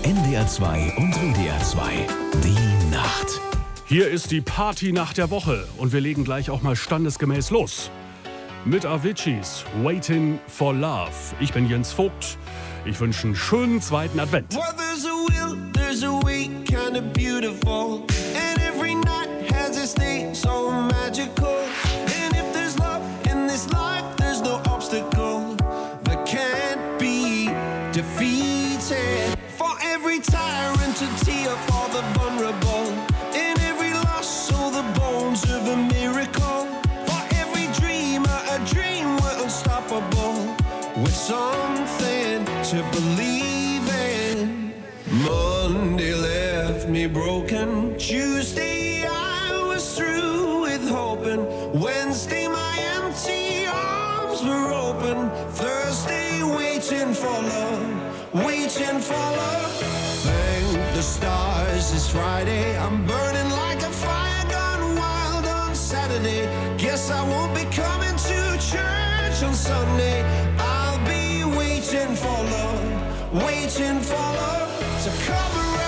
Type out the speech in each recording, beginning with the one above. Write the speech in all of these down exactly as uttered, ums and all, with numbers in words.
N D R zwei und W D R zwei. Die Nacht. Hier ist die Partynacht der Woche und wir legen gleich auch mal standesgemäß los. Mit Avicii's Waiting for Love. Ich bin Jens Vogt. Ich wünsche einen schönen zweiten Advent. Well, there's a will, there's a way, kind of beautiful. And every night has its day, so magical. And if there's love in this life, there's no obstacle that can't be defeated. For every tyrant to tear for the vulnerable. In every loss, so the bones of a miracle. For every dreamer, a dream we're unstoppable. With something to believe in. Monday left me broken. Tuesday I was through with hoping. Wednesday my empty arms were open. Thursday waiting for love, waiting for love. Thank the stars it's Friday. I'm burning like a fire gone wild on Saturday. Guess I won't be coming to church on Sunday. I'll be waiting for love, waiting for love to come around.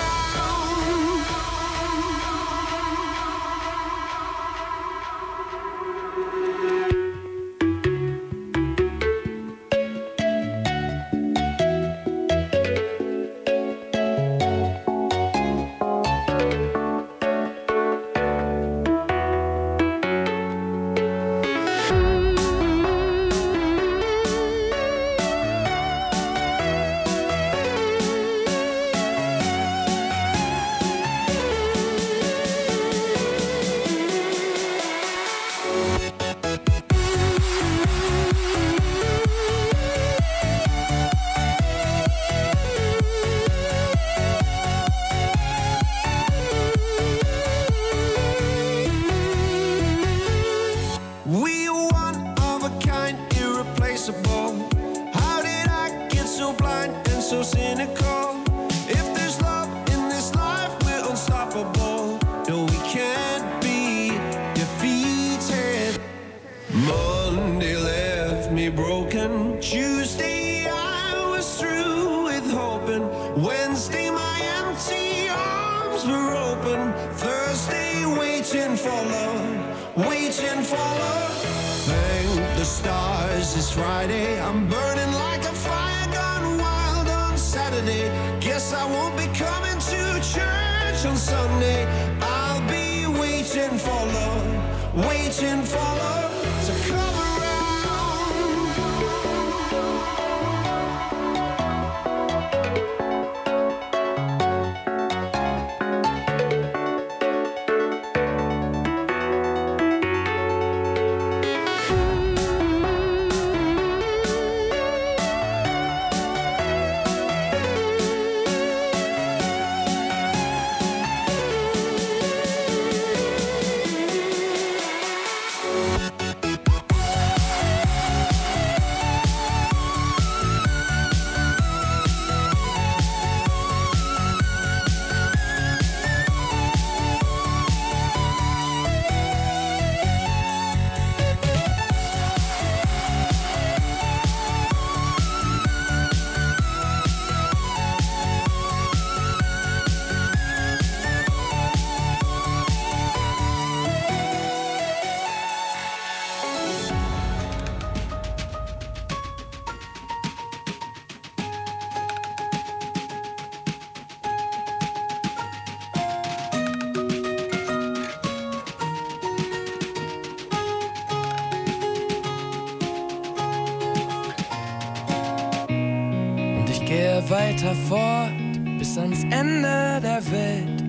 Weiter fort bis ans Ende der Welt.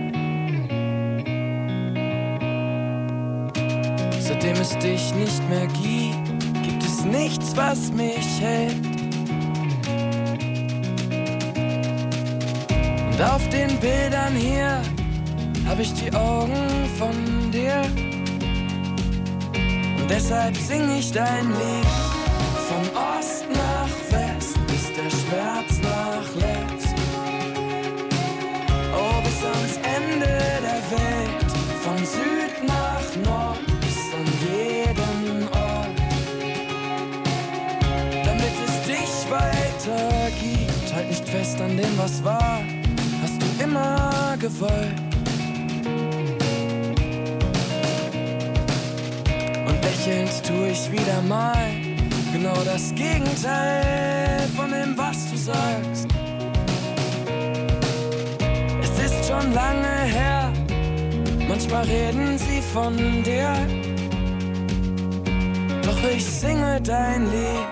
Seitdem es dich nicht mehr gibt, gibt es nichts, was mich hält. Und auf den Bildern hier hab ich die Augen von dir. Und deshalb sing ich dein Lied von Ost nach West, bis der Schmerz nachlässt. Oh, bis ans Ende der Welt, von Süd nach Nord, bis an jeden Ort. Damit es dich weiter gibt, halt nicht fest an dem, was war. immer gewollt. Und lächelnd tu ich wieder mal genau das Gegenteil von dem, was du sagst. Es ist schon lange her, manchmal reden sie von dir, doch ich singe dein Lied.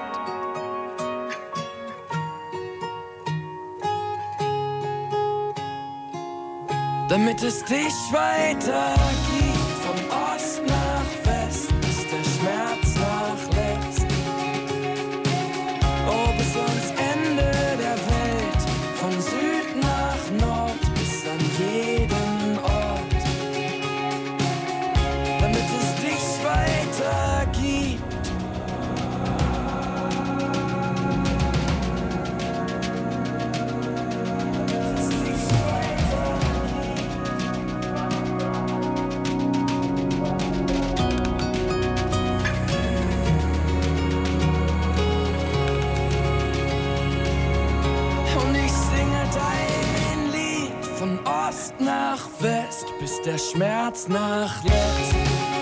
Damit es dich weitergeht, von Ost nach West, bis der Schmerz nachlässt. Oh, bis ans Ende der Welt, von Süd nach Nord, bis an jeden Ort. Damit es dich weitergeht. Nach West, bis der Schmerz nachlässt.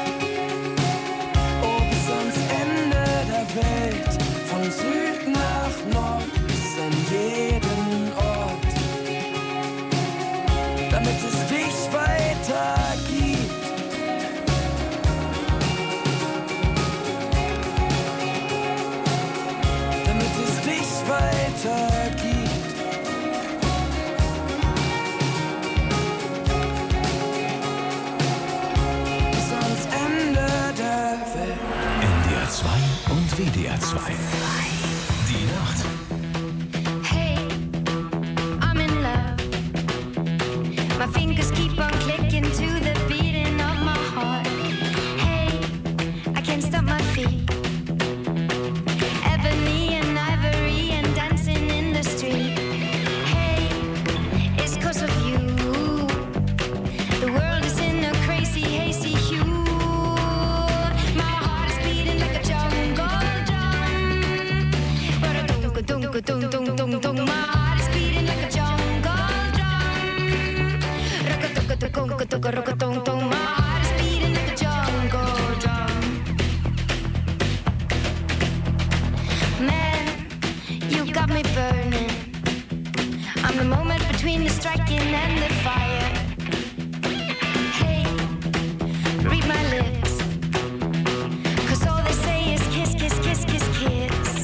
Oh, bis ans Ende der Welt, von Süd nach Nord, bis an jeden Ort. Damit es dich weitergibt. Damit es dich weitergibt. W D R zwei. Die Nacht. Hey, I'm in love. My fingers keep on clicking to the beating of my heart. Hey, I can't stop my feet. Ebony and ivory and dancing in the street. Hey, it's 'cause of you. The world is in a crazy, hazy hue. Dum dum dum dum, my heart is beating like a jungle drum. Rock-a-tuck-a-tuck-a-tuck-a-tuck, rock-a-tung-tung. My heart is beating like a jungle drum. Man, you got me burning. I'm the moment between the striking and the fire. Hey, read my lips, 'cause all they say is kiss, kiss, kiss, kiss, kiss.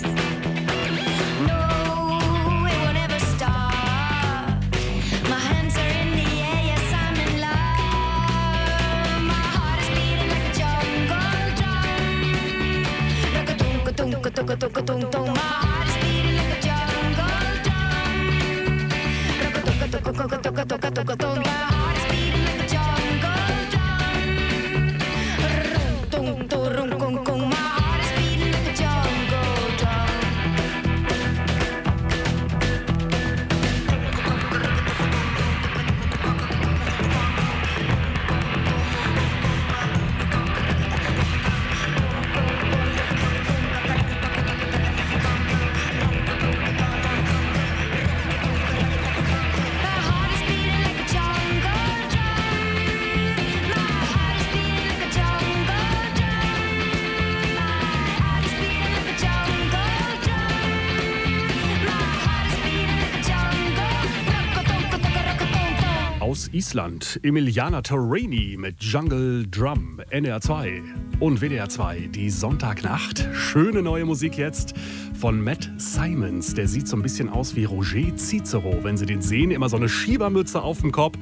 Aus Island, Emiliana Torrini mit Jungle Drum, N D R zwei und W D R zwei, die Sonntagnacht. Schöne neue Musik jetzt von Matt Simons. Der sieht so ein bisschen aus wie Roger Cicero, wenn Sie den sehen. Immer so eine Schiebermütze auf dem Kopf.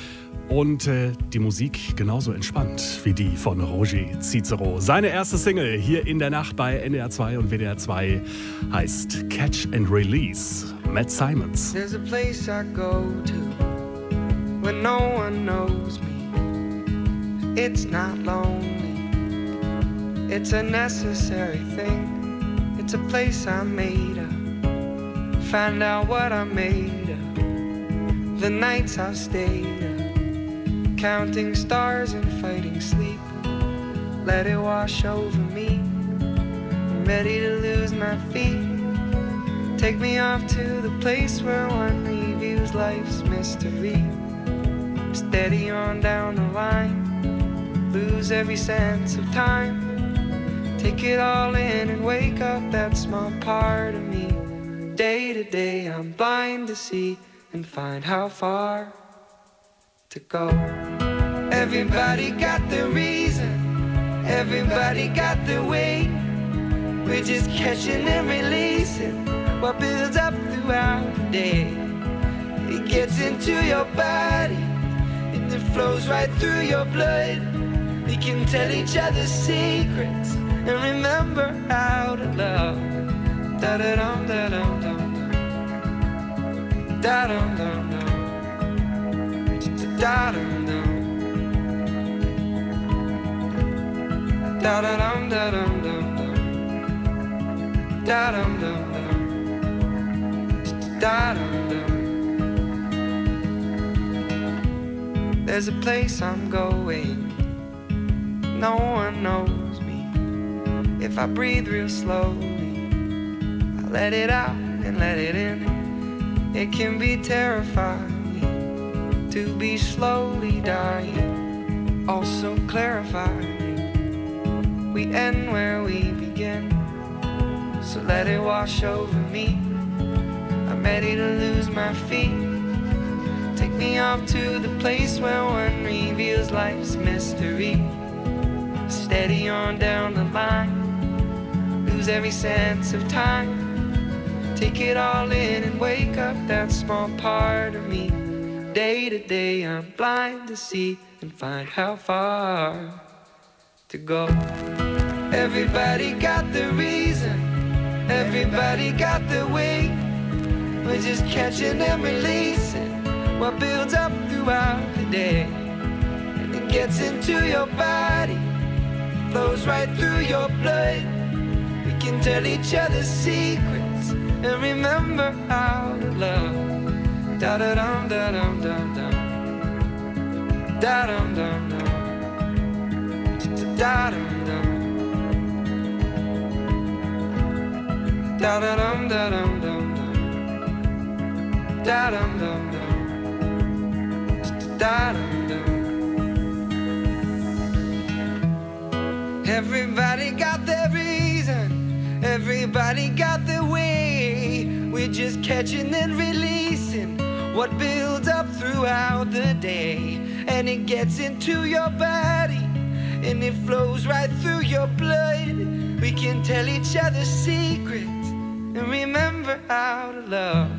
Und äh, die Musik genauso entspannt wie die von Roger Cicero. Seine erste Single hier in der Nacht bei N D R zwei und W D R zwei heißt Catch and Release. Matt Simons. There's a place I go to when no one knows me. It's not lonely, it's a necessary thing. It's a place I made up, find out what I made of. The nights I've stayed up, counting stars and fighting sleep. Let it wash over me, I'm ready to lose my feet. Take me off to the place where one reviews reveals life's mystery. Steady on down the line, lose every sense of time. Take it all in and wake up that small part of me. Day to day I'm blind to see and find how far to go. Everybody got the reason, everybody got the way. We're just catching and releasing what builds up throughout the day. It gets into your body and it flows right through your blood. We can tell each other secrets and remember how to love. Da da dum da dum dum da dum dum dum da dum dum da da dum da dum dum da dum dum dum da dum dum. There's a place I'm going, no one knows me. If I breathe real slowly, I let it out and let it in. It can be terrifying to be slowly dying, also clarifying. We end where we begin, so let it wash over me. I'm ready to lose my feet. Take me off to the place where one reveals life's mystery. Steady on down the line, lose every sense of time. Take it all in and wake up that small part of me. Day to day I'm blind to see and find how far to go. Everybody got the reason, everybody got the way. We're just catching and releasing what builds up throughout the day. And it gets into your body, flows right through your blood. We can tell each other secrets and remember how to love. Da da dum da dum dum dum da dum dum dum da dum dum da da dum da dum dum da dum dum dum da dum dum. Everybody got their reason, everybody got their way. We're just catching and releasing what builds up throughout the day. And it gets into your body and it flows right through your blood. We can tell each other secrets and remember how to love.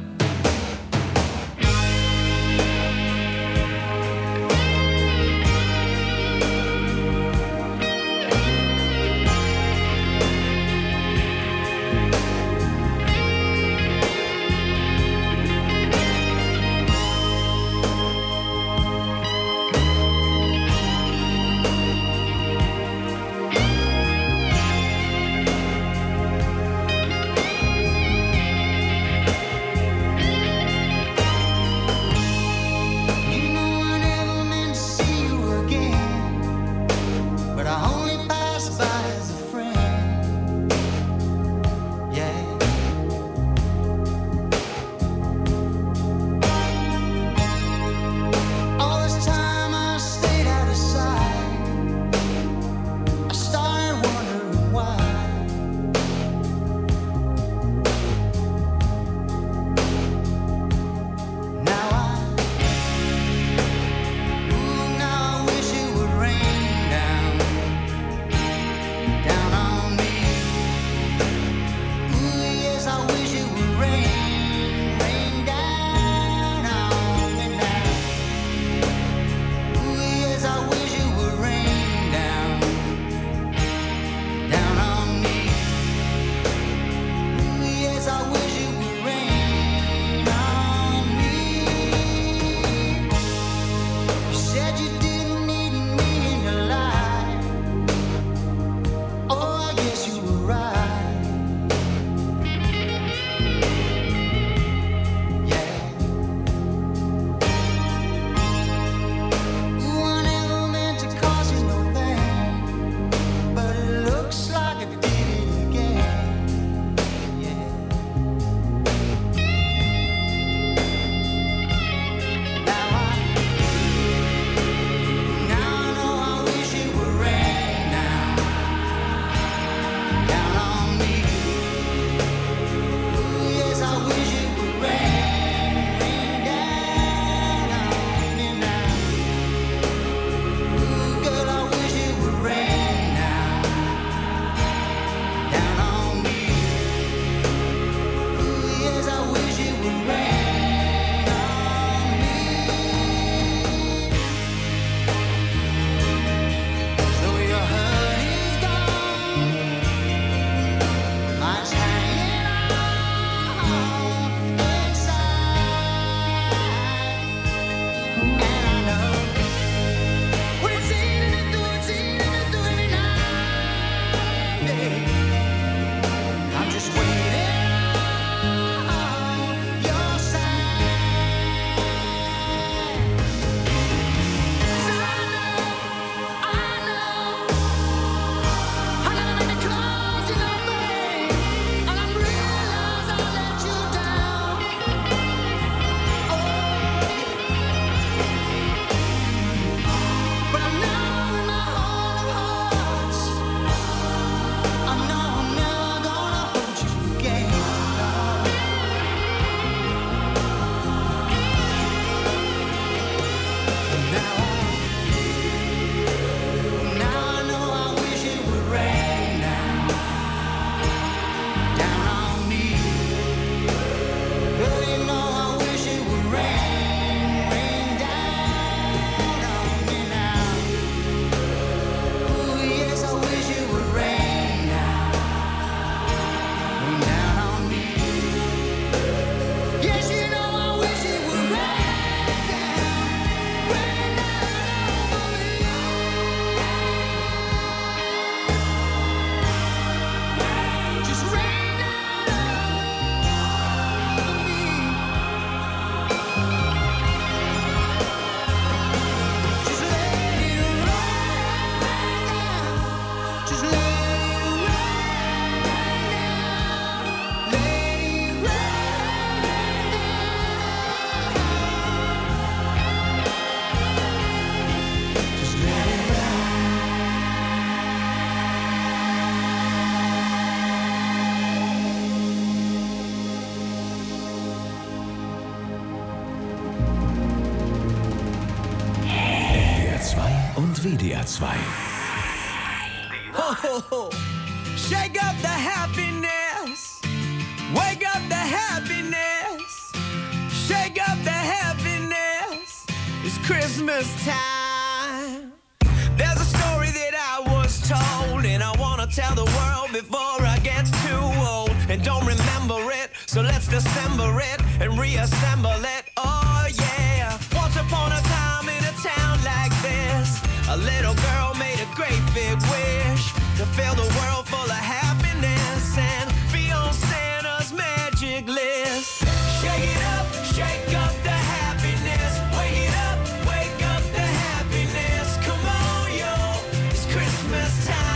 und W D R zwei. Ho, ho, ho. Shake up the happiness. Wake up the happiness. Shake up the happiness. It's Christmas time. There's a story that I was told, and I wanna tell the world before I get too old and don't remember it. So let's dissemble it and reassemble it. Oh yeah. Once upon a time in a town like this, a little girl made a great big wish to fill the world full of happiness and be on Santa's magic list. Shake it up, shake up the happiness. Wake it up, wake up the happiness. Come on, yo, it's Christmas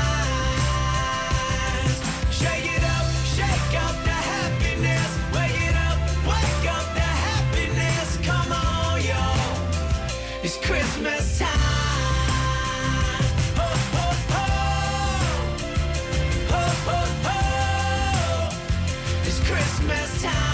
time. Shake it up, shake up the happiness. Wake it up, wake up the happiness. Come on, yo, it's Christmas time. Christmas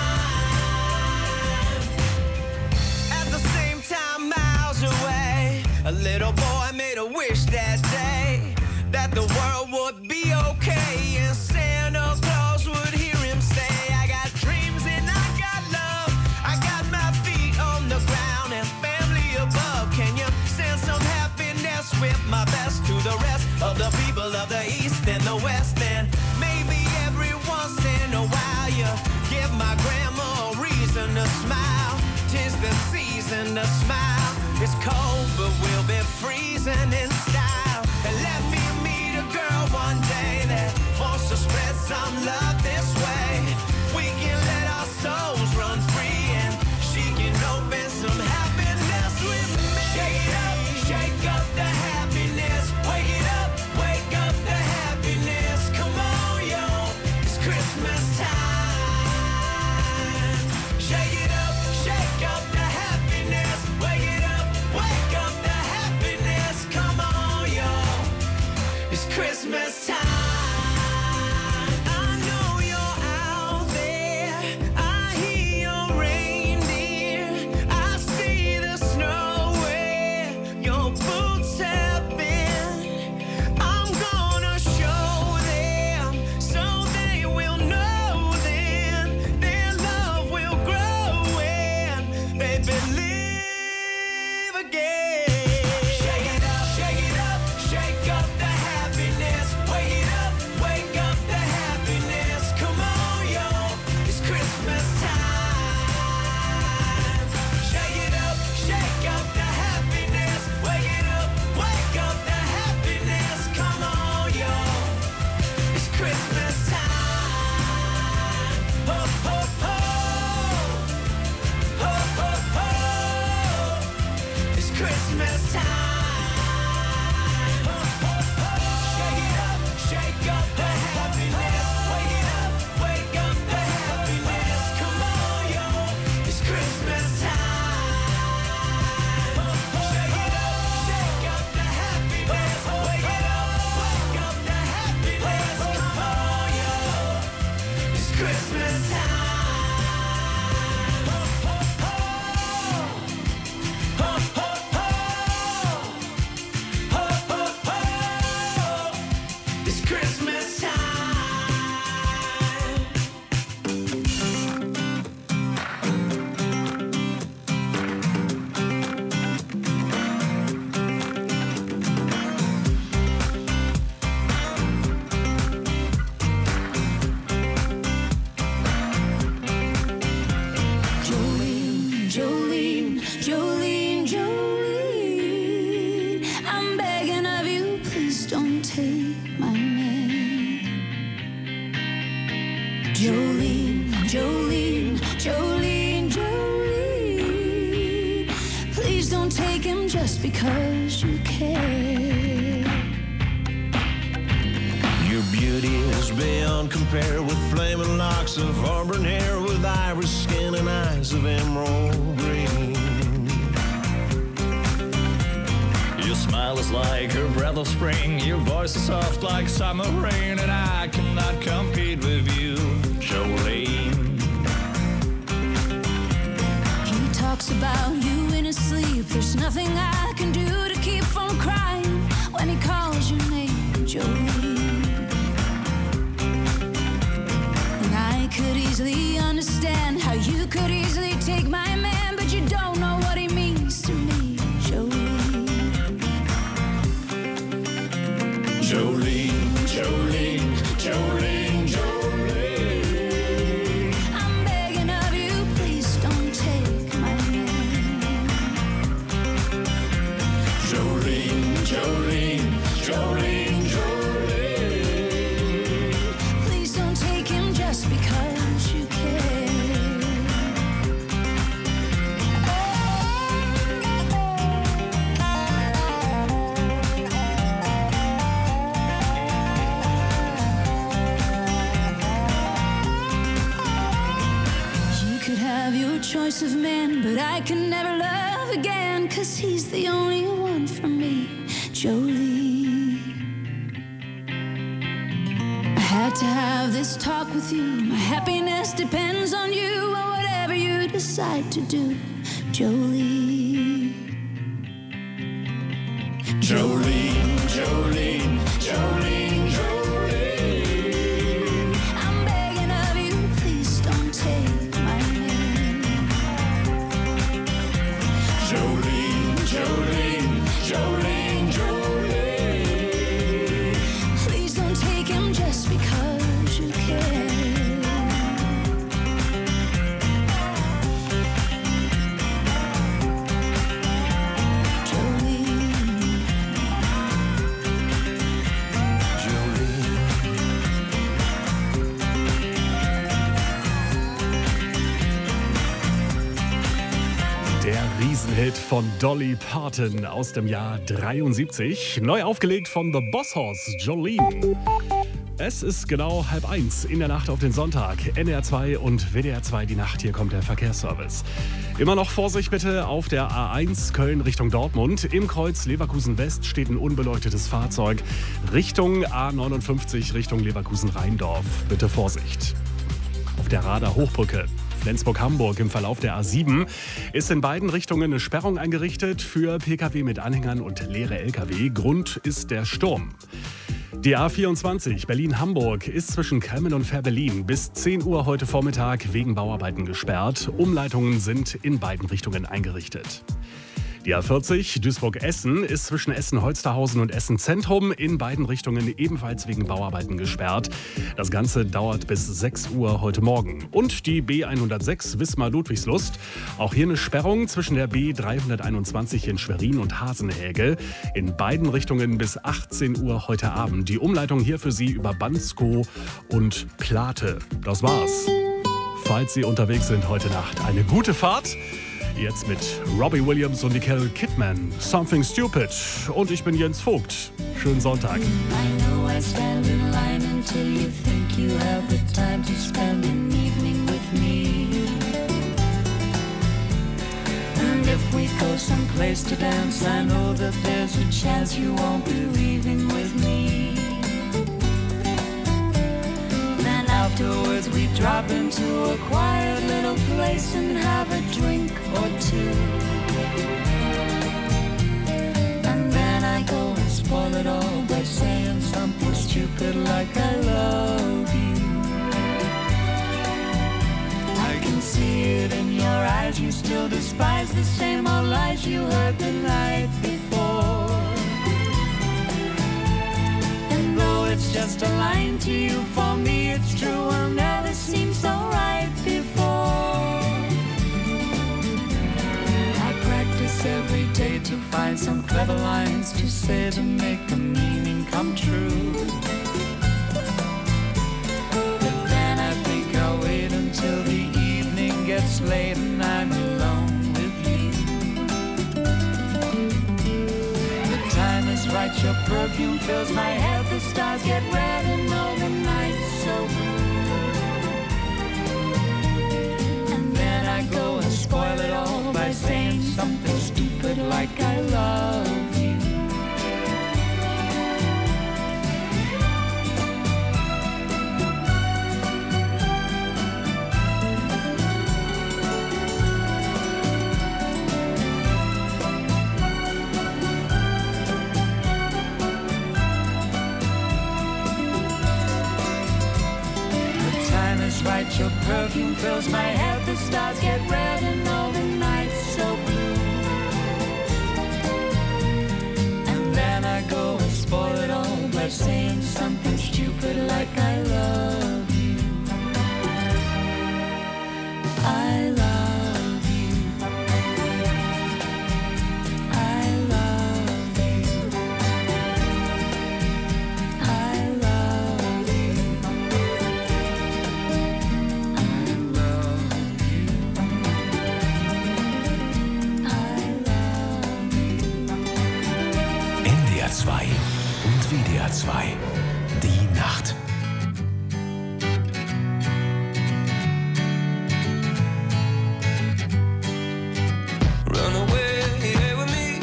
time. At the same time, miles away, a little boy made a wish that day that the world would be okay and Santa Claus would hear him say, I got dreams and I got love, I got my feet on the ground and family above. Can you send some happiness with my best to the rest of the people of the East and the West? And maybe every once in a while you give my grandma a reason to smile. 'Tis the season to smile. It's cold, but we'll be freezing in style. And let me meet a girl one day that wants to spread some love this way. We can let our souls run free and she can open some happiness with me. Shake it up, shake up the happiness. Wake it up, wake up the happiness. Come on, yo, it's Christmas time. Shake it up, shake up the happiness. Wake it up, wake up the happiness. Come on, yo, it's Christmas time. I know you're out there. I hear your reindeer. I see the snow where your boots have been. I'm gonna show them so they will know then their love will grow and they believe again. Shake it up, shake it up, shake up the happiness. Wake it up, wake up the happiness. Come on, yo, it's Christmas time. Shake it up, shake up the happiness. Wake it up, wake up the happiness. Come on, yo, it's Christmas time. Ho, ho, ho. Ho, ho, ho. It's Christmas time. Ho, ho, ho. Shake it up, shake up the happiness. Wake it up, wake up the happiness. Come on, yo, it's Christmas time. Ho, ho, shake it up, shake up the happiness. Wake it up, wake up the happiness. Come on, yo, it's Christmas time. Ho, ho, ho. Ho, ho, ho. Ho, ho, ho. It's Christmas time. Jolene, Jolene, Jolene, Jolene, I'm begging of you, please don't take my name. Jolene, Jolene, Jolene, Jolene, please don't take him just because you care. Your beauty is beyond compare with flaming locks of auburn hair, with iris skin and eyes of emerald green. Your smile is like a breath of spring, your voice is soft like summer rain, and I cannot compete with you, Jolene. He talks about you in his sleep. There's nothing I can do to keep from crying. he calls your name, Jolene. And I could easily understand how you could easily take my man, but you don't know what he means to me, Jolene. Jolene, Jolene, Jolene, Jolene. I'm begging of you, please don't take my man. Jolene, Jolene, Jolene, Jolene. Please don't take him just because you can. You could have your choice of men, but I can never love again, 'cause he's the only one for me, Jolie. I had to have this talk with you. My happiness depends on you, and whatever you decide to do, Jolie. Jolene, Jolene, Jolene, Jolene. I'm begging of you, please don't take my man. Jolene, Jolene, Jolene, Jolene. Please don't take him just because you can. Der Riesenhit von Dolly Parton aus dem Jahr dreiundsiebzig. Neu aufgelegt von The Boss Hoss, Jolene. Es ist genau halb eins in der Nacht auf den Sonntag. N R zwei und W D R zwei die Nacht. Hier kommt der Verkehrsservice. Immer noch Vorsicht bitte auf der A eins Köln Richtung Dortmund. Im Kreuz Leverkusen West steht ein unbeleuchtetes Fahrzeug. Richtung A neunundfünfzig Richtung Leverkusen-Rheindorf. Bitte Vorsicht. Auf der Rader Hochbrücke Flensburg-Hamburg im Verlauf der A sieben ist in beiden Richtungen eine Sperrung eingerichtet für Pkw mit Anhängern und leere Lkw. Grund ist der Sturm. Die A vierundzwanzig Berlin-Hamburg ist zwischen Kemmen und Fährberlin bis zehn Uhr heute Vormittag wegen Bauarbeiten gesperrt. Umleitungen sind in beiden Richtungen eingerichtet. Die A vierzig Duisburg-Essen ist zwischen Essen-Holsterhausen und Essen-Zentrum in beiden Richtungen ebenfalls wegen Bauarbeiten gesperrt. Das Ganze dauert bis sechs Uhr heute Morgen. Und die B hundertsechs Wismar-Ludwigslust. Auch hier eine Sperrung zwischen der B dreihunderteinundzwanzig in Schwerin und Hasenhägel. In beiden Richtungen bis achtzehn Uhr heute Abend. Die Umleitung hier für Sie über Bansko und Plate. Das war's. Falls Sie unterwegs sind heute Nacht, eine gute Fahrt. Jetzt mit Robbie Williams und Nicole Kidman, Something Stupid. Und ich bin Jens Vogt. Schönen Sonntag. I know I stand in line until you think you have the time to spend an evening with me. And if we go someplace to dance, I know that there's a chance you won't be leaving with me. Then afterwards we drop into a quiet little place and have a drink or two. And then I go and spoil it all by saying something stupid like I love you. I can see it in your eyes, you still despise the same old lies you heard the night before. And though it's just a line to you, for me it's true, I'll never seem so right before. I practice every day to find some clever lines to say to make the meaning come true. But then I think I'll wait until the evening gets late and I'm alone with you. The time is right, your perfume fills my head, the stars get red and all the nights so blue. And then I go and spoil it all by saying something stupid like I love you. Your perfume fills my head, the stars get red and all the nights so blue. And then I go and spoil it all by saying something stupid like I love you. I love you. I love you. I love you. N D R zwei und W D R zwei. Die Nacht. Run away with me.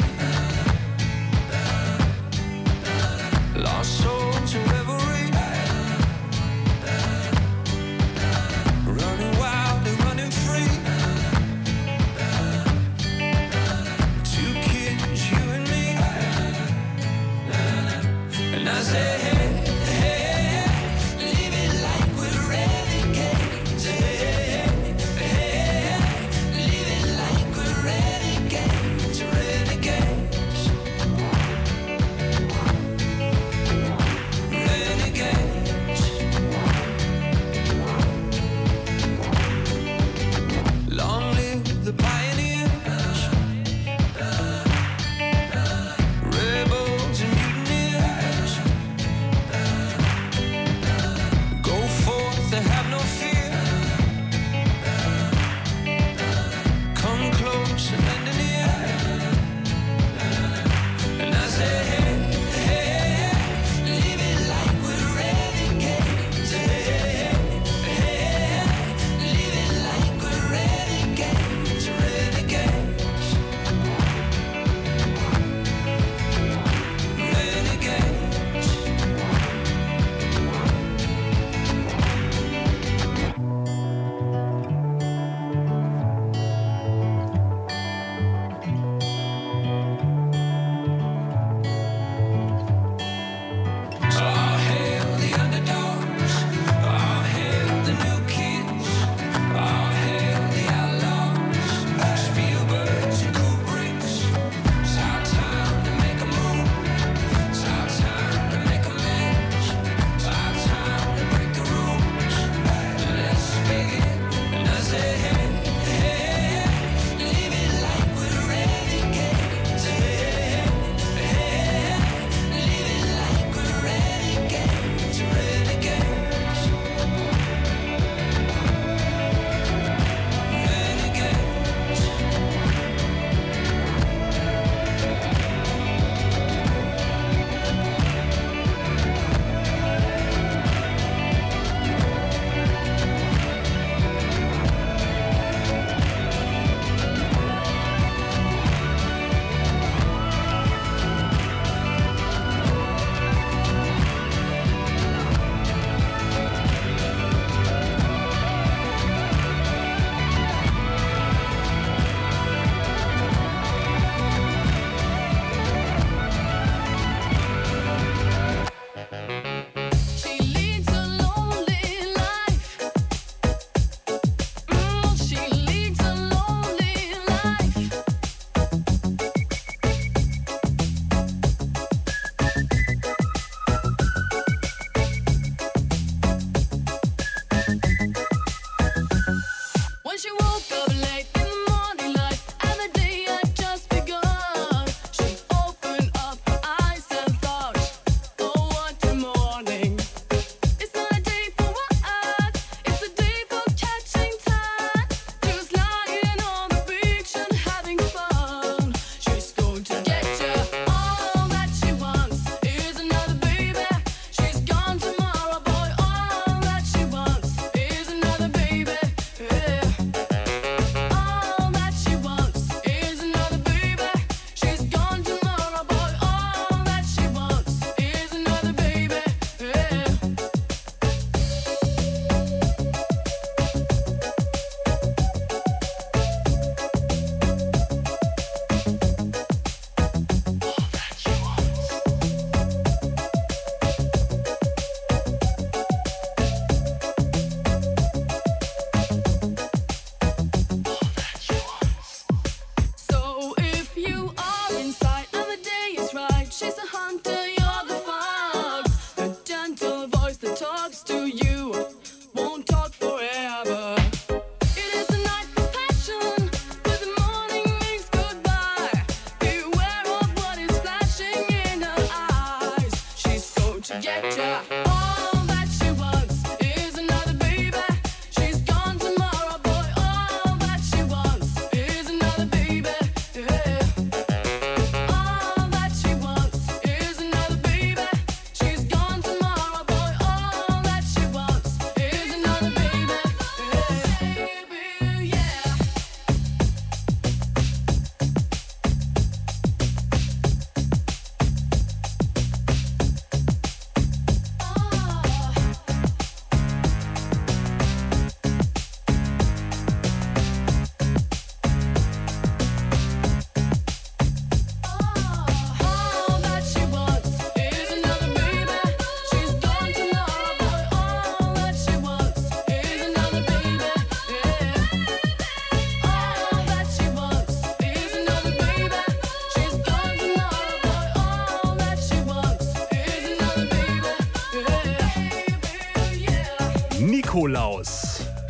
Lost soul to reverie. Running wild and running free. Two kids, you and me. And I say, hey, hey,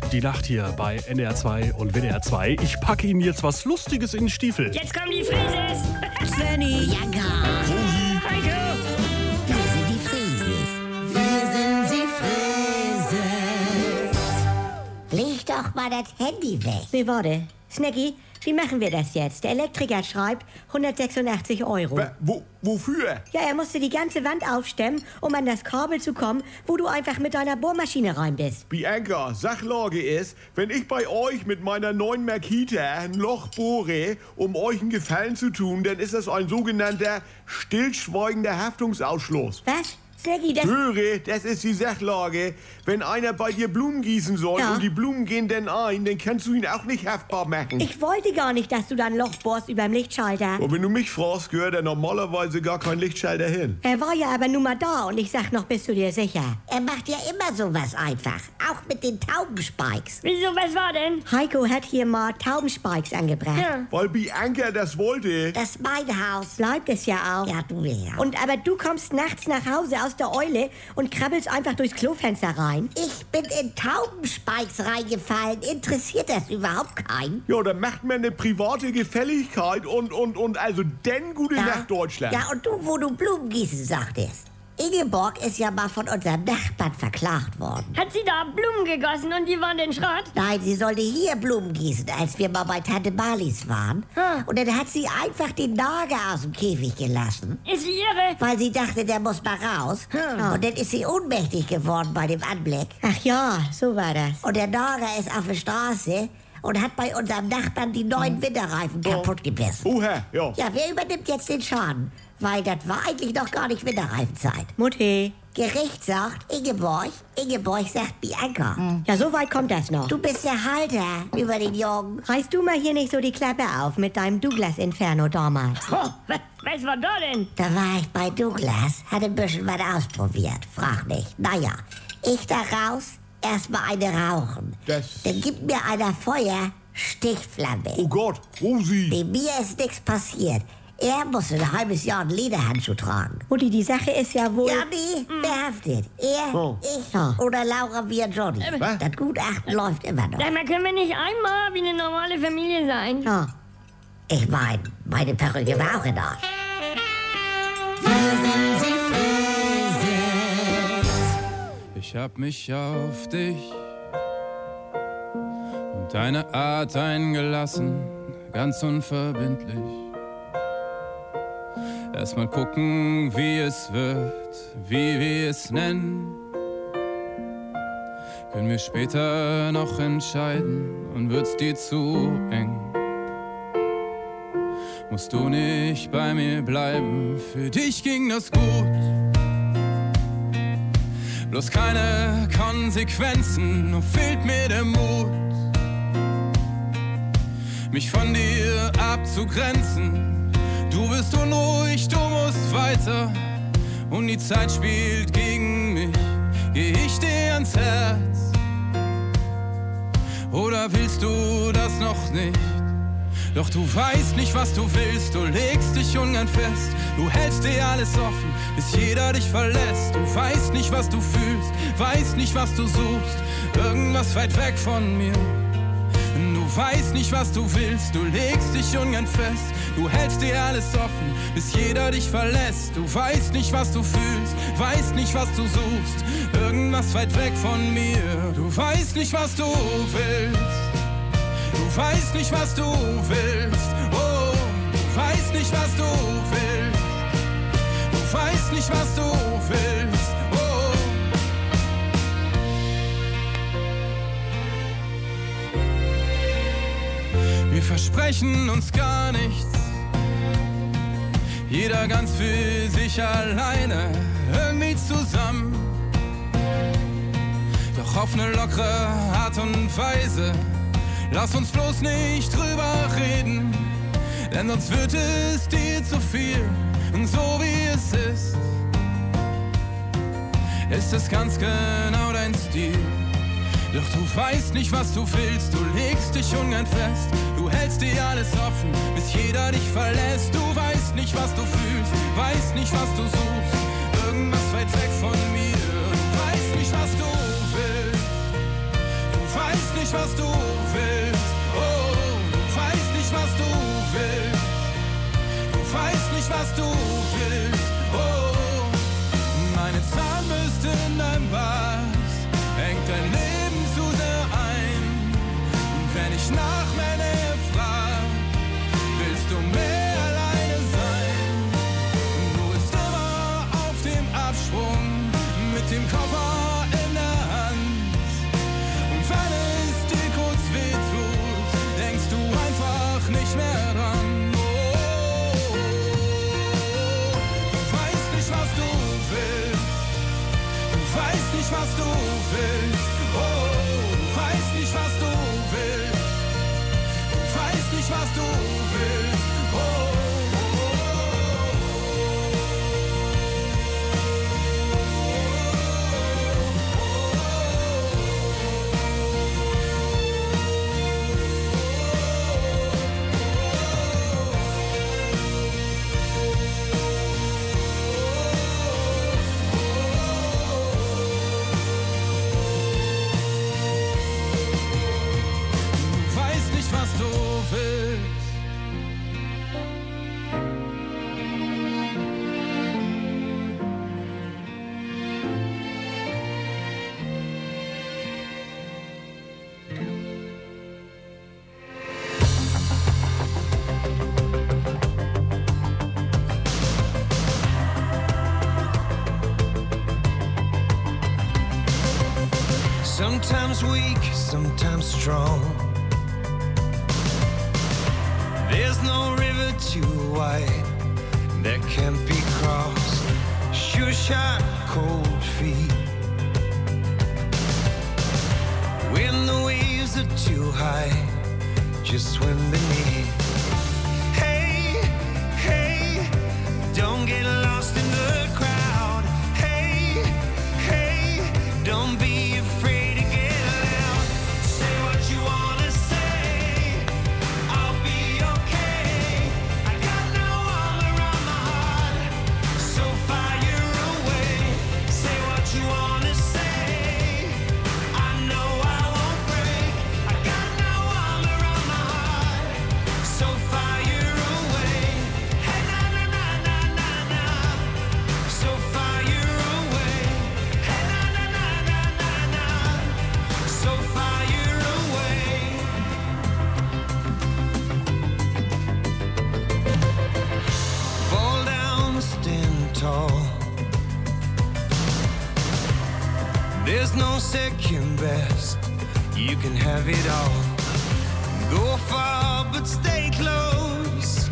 die Nacht hier bei N D R zwei und W D R zwei. Ich packe Ihnen jetzt was Lustiges in den Stiefel. Jetzt kommen die Frieses. Svenny. Jagger. Heiko. Wir sind die Frieses. Wir sind die Frieses. Leg doch mal das Handy weg. Nee, warte. Snacky, wie machen wir das jetzt? Der Elektriker schreibt hundertsechsundachtzig Euro. Wa- Wo, wofür? Ja, er musste die ganze Wand aufstemmen, um an das Kabel zu kommen, wo du einfach mit deiner Bohrmaschine rein bist. Bianca, Sachlage ist, wenn ich bei euch mit meiner neuen Makita ein Loch bohre, um euch einen Gefallen zu tun, dann ist das ein sogenannter stillschweigender Haftungsausschluss. Was? Snacky, das... Höre, das ist die Sachlage. Wenn einer bei dir Blumen gießen soll Ja. und die Blumen gehen dann ein, dann kannst du ihn auch nicht haftbar machen. Ich wollte gar nicht, dass du da ein Loch bohrst überm Lichtschalter. Und wenn du mich fragst, gehört er normalerweise gar kein Lichtschalter hin. Er war ja aber nun mal da und ich sag noch, bist du dir sicher? Er macht ja immer sowas einfach. Auch mit den Taubenspikes. Wieso, was war denn? Heiko hat hier mal Taubenspikes angebracht. Ja. Weil Bianca das wollte. Das ist mein Haus. Bleibt es ja auch. Ja, du ja. Und aber du kommst nachts nach Hause aus der Eule und krabbelst einfach durchs Klofenster rein. Ich bin in Taubenspikes reingefallen. Interessiert das überhaupt keinen? Ja, dann macht man eine private Gefälligkeit und, und, und also denn gute Nacht Deutschland. Ja, und du, wo du Blumen gießen sagtest. Ingeborg ist ja mal von unserem Nachbarn verklagt worden. Hat sie da Blumen gegossen und die waren in Schrott? Nein, sie sollte hier Blumen gießen, als wir mal bei Tante Marlies waren. Hm. Und dann hat sie einfach den Nager aus dem Käfig gelassen. Ist sie irre? Weil sie dachte, der muss mal raus. Hm. Und dann ist sie ohnmächtig geworden bei dem Anblick. Ach ja, so war das. Und der Nager ist auf der Straße und hat bei unserem Nachbarn die neuen Winterreifen kaputt gebissen. Oha, ja. Ja, wer übernimmt jetzt den Schaden? Weil das war eigentlich noch gar nicht Winterreifenzeit. Mutti. Gericht sagt Ingeborg, Ingeborg sagt Bianca. Ja, so weit kommt das noch. Du bist der Halter über den Jungen. Reißt du mal hier nicht so die Klappe auf mit deinem Douglas-Inferno damals. Oh, was, was war da denn? Da war ich bei Douglas, hatte ein bisschen was ausprobiert. Frag nicht. Naja, ich da raus, erstmal eine rauchen. Das- Dann gibt mir einer Feuer, Stichflamme. Oh Gott, Rosi. Nee, mir ist nichts passiert. Er muss ein halbes Jahr einen Lederhandschuh tragen. Mutti, die Sache ist ja wohl... Ja, nee, verhaftet. Er, Oh. ich Ja. oder Laura wie Johnny. Was? Das Gutachten läuft immer noch. Sag mal, können wir nicht einmal wie eine normale Familie sein? Ja. Ich mein, meine Perücke war auch in Arsch. Ich hab mich auf dich und deine Art eingelassen, ganz unverbindlich. Erstmal gucken, wie es wird, wie wir es nennen. Können wir später noch entscheiden und wird's dir zu eng. Musst du nicht bei mir bleiben, für dich ging das gut. Bloß keine Konsequenzen, nur fehlt mir der Mut, mich von dir abzugrenzen. Du bist unruhig, du musst weiter und die Zeit spielt gegen mich. Geh ich dir ans Herz oder willst du das noch nicht? Doch du weißt nicht, was du willst, du legst dich ungern fest. Du hältst dir alles offen, bis jeder dich verlässt. Du weißt nicht, was du fühlst, weißt nicht, was du suchst. Irgendwas weit weg von mir. Du weißt nicht, was du willst, du legst dich ungern fest. Du hältst dir alles offen, bis jeder dich verlässt. Du weißt nicht, was du fühlst, weißt nicht, was du suchst. Irgendwas weit weg von mir. Du weißt nicht, was du willst. Du weißt nicht, was du willst. Oh, du weißt nicht, was du willst. Du weißt nicht, was du willst. Oh. Wir versprechen uns gar nichts. Jeder ganz für sich alleine, irgendwie zusammen. Doch auf eine lockere Art und Weise. Lass uns bloß nicht drüber reden, denn sonst wird es dir zu viel. Und so wie es ist, ist es ganz genau dein Stil. Doch du weißt nicht, was du willst, du legst dich ungern fest. Du hältst dir alles offen, bis jeder dich verlässt. Du weißt nicht, was du fühlst, weißt nicht, was du suchst. Irgendwas weit weg von mir. Du weißt nicht, was du willst, du weißt nicht, nicht, was du willst. Oh, du weißt nicht, was du willst. Du weißt nicht, was du willst. Oh, meine Zahnbürste in deinem Bart hängt dein Leben zu sehr ein. Und wenn ich nach mehr Nähe frag, willst du mehr alleine sein. Du bist immer auf dem Absprung mit dem Koffer in der Hand. Und wenn es dir kurz wehtut, denkst du einfach nicht mehr dran. Oh, du weißt nicht, was du willst. Du weißt nicht, was du willst. Oh, du weißt nicht, was du willst. Du weißt nicht, was du willst. Oh. Du weißt nicht, was du willst. Sometimes weak, sometimes strong. There's no river too wide that can't be crossed. Sure shot, cold feet. When the waves are too high, just swim beneath. Hey, hey, don't get lost in the crowd. Hey, hey, don't be afraid to get loud. Say what you wanna say, I'll be okay. I got no arm around my heart, so fire away. Say what you wanna say, I know I won't break. I got no arm around my heart, so fire away. Hey na na na na na na, so fire away. Hey na na na na na na, so fire away. Fall down, stand tall. There's no second best. You can have it all. Go far, but stay close.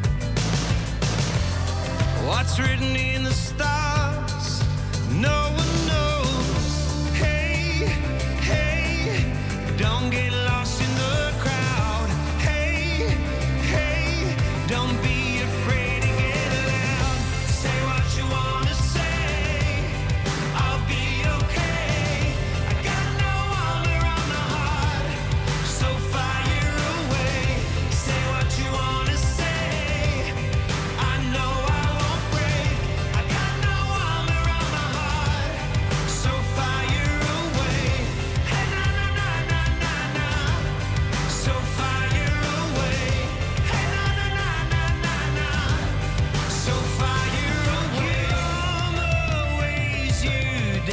What's written in the stars? No one knows. Hey, hey, don't get lost in the crowd. Hey, hey, don't be afraid to get loud. Say what you wanna say, I'll be okay. I got no arm around my heart, so fire away. Say what you wanna say, I know I won't break. I got no arm around my heart, so fire away. Hey na na na na na na, so fire away. Hey na na na na na na, so fire away. All the ways you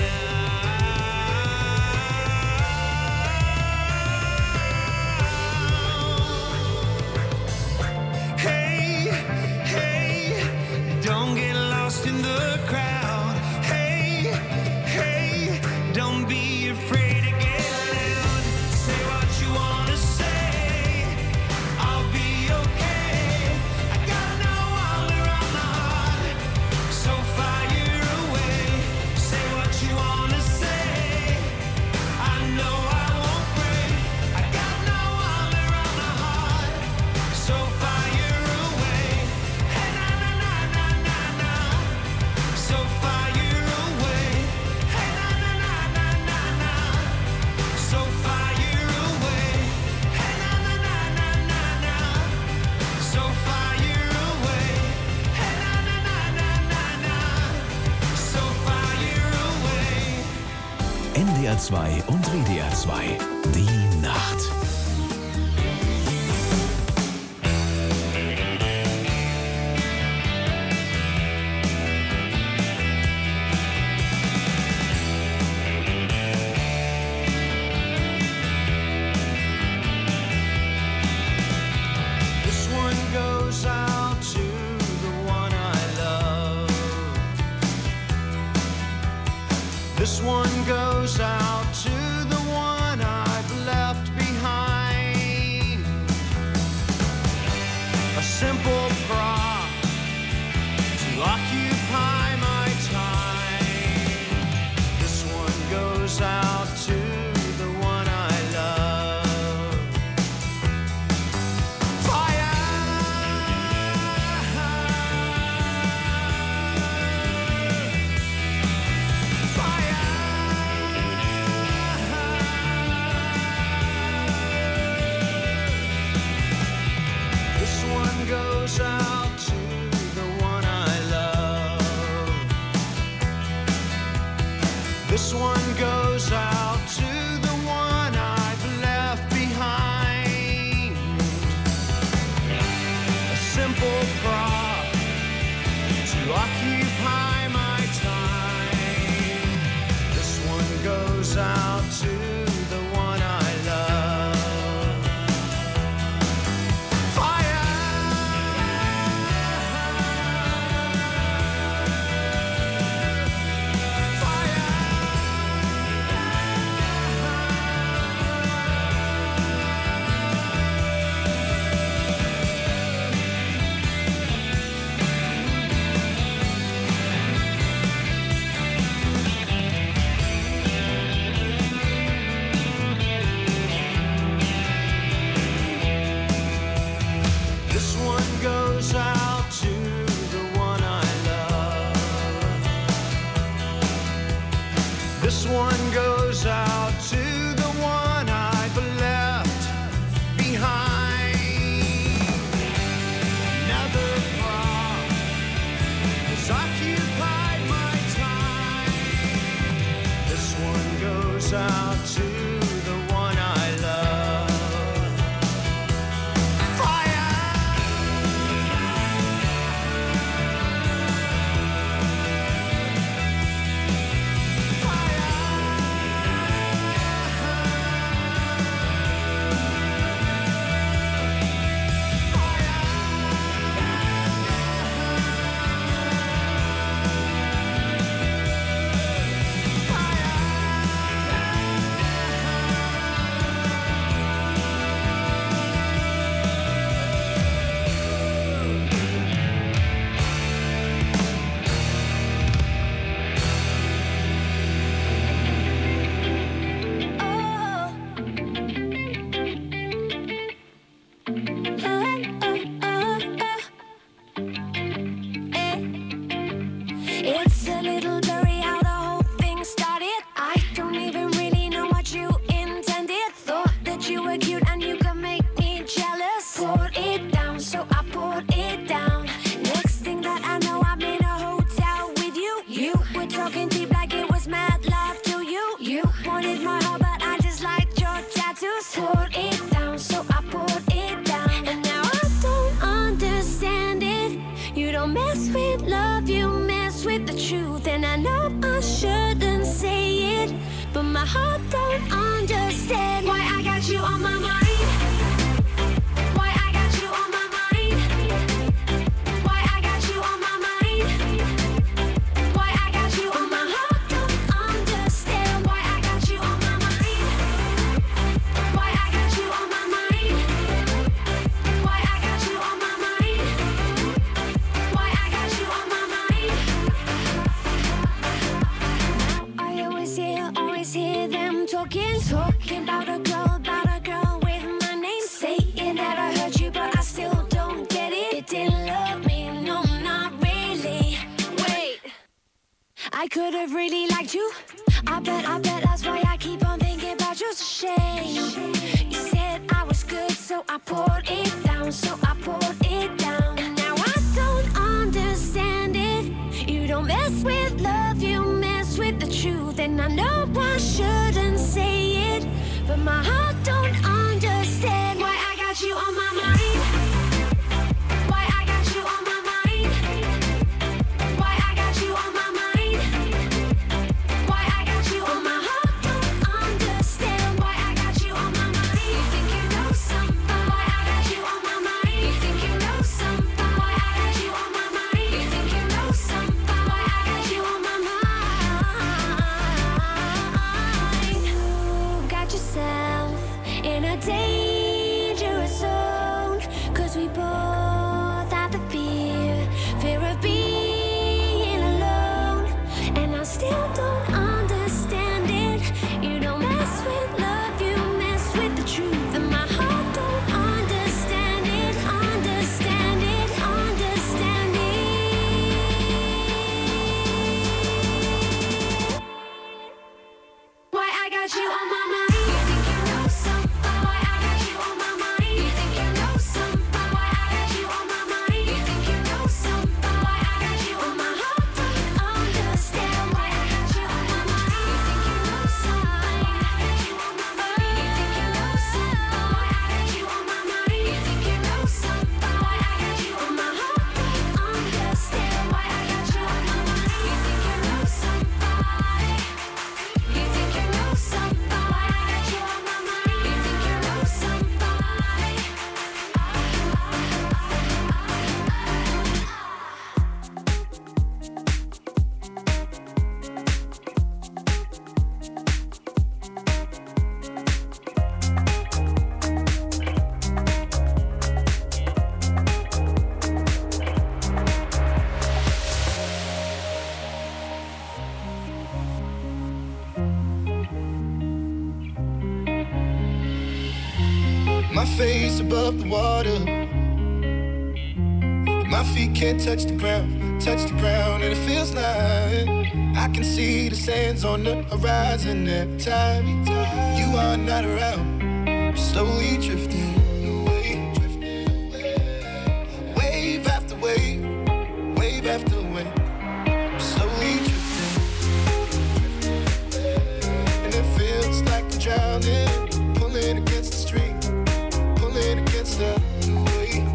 down. Hey, hey, don't get lost in the crowd. Hey, hey, don't be afraid to get loud. Say what you wanna say, I'll be okay. I got no arm around my heart, so fire away. Say what you wanna say, I know I won't break. I got no arm around my heart, so fire away. Hey na na na na na na, so fire away. Hey na na na na na na, so fire away. Hey na na na na na na, so fire away. Hey na na na na na na, so fire away. N D R zwei und W D R zwei. Die Nacht. This one goes out to the one I love. This one goes out to the one I've left behind. A simple prop to occupy my time. This one goes out to the one I love. Fire! This one goes out to the one I love. This one goes out to the one I've left behind. A simple prop to occupy my time. This one goes out to the one I love. Fire! This one goes out to the one I love. This one goes out to the one I've left behind. Another prop has occupied my time. This one goes out to the one I love. Fire! It's a little blurry how the whole thing started. I don't even really know what you intended. Thought that you were cute and you could make me jealous. Poured it down, so I poured it down. Next thing that I know, I'm in a hotel with you. You were talking deep like it was mad love to you. You wanted my heart, but I just liked your tattoos. Poured it down, so I poured it down. And now I don't understand it. You don't mess with love, you mess with the truth. And I know I shouldn't say it, but my heart don't understand why I got you on my mind. Why I got you on my mind. Why I got you on my mind. Why I got you on my heart don't understand why I got you on my mind. Why I got you on my mind. Why I got you on my mind. Why I got you on my mind. Now I always hear, always hear them talking, talking about a girl, about a girl with my name. Saying that I heard you, but I still don't get it. You didn't love me, no, not really. Wait, I could have really liked you. I bet, I bet that's why I keep on thinking about you. It's a shame. You said I was good, so I poured it down, so I poured it down. And now I don't understand it. You don't mess with love, you mess with the truth. And I know I shouldn't say it, but my heart don't face above the water. My feet can't touch the ground, touch the ground, and it feels like I can see the sands on the horizon every time you are not around. I'm slowly drifting away, drifting away. Wave after wave, wave after wave. I'm slowly drifting, and it feels like I'm drowning, pulling against the stream, pulling against the wave,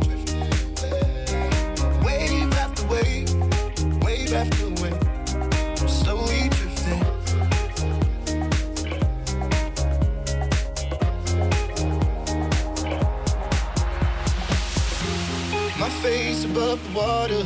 wave after wave, wave after wave. I'm slowly drifting. My face above the water.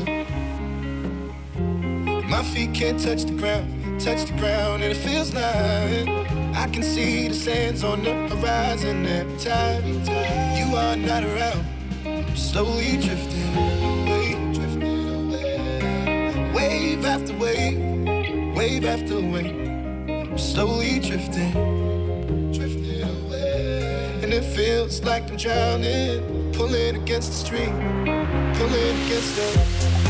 My feet can't touch the ground, touch the ground, and it feels like I can see the sands on the horizon every time you are not around. I'm slowly drifting away, drifting away. Wave after wave, wave after wave. I'm slowly drifting, drifting away. And it feels like I'm drowning, pulling against the stream, pulling against the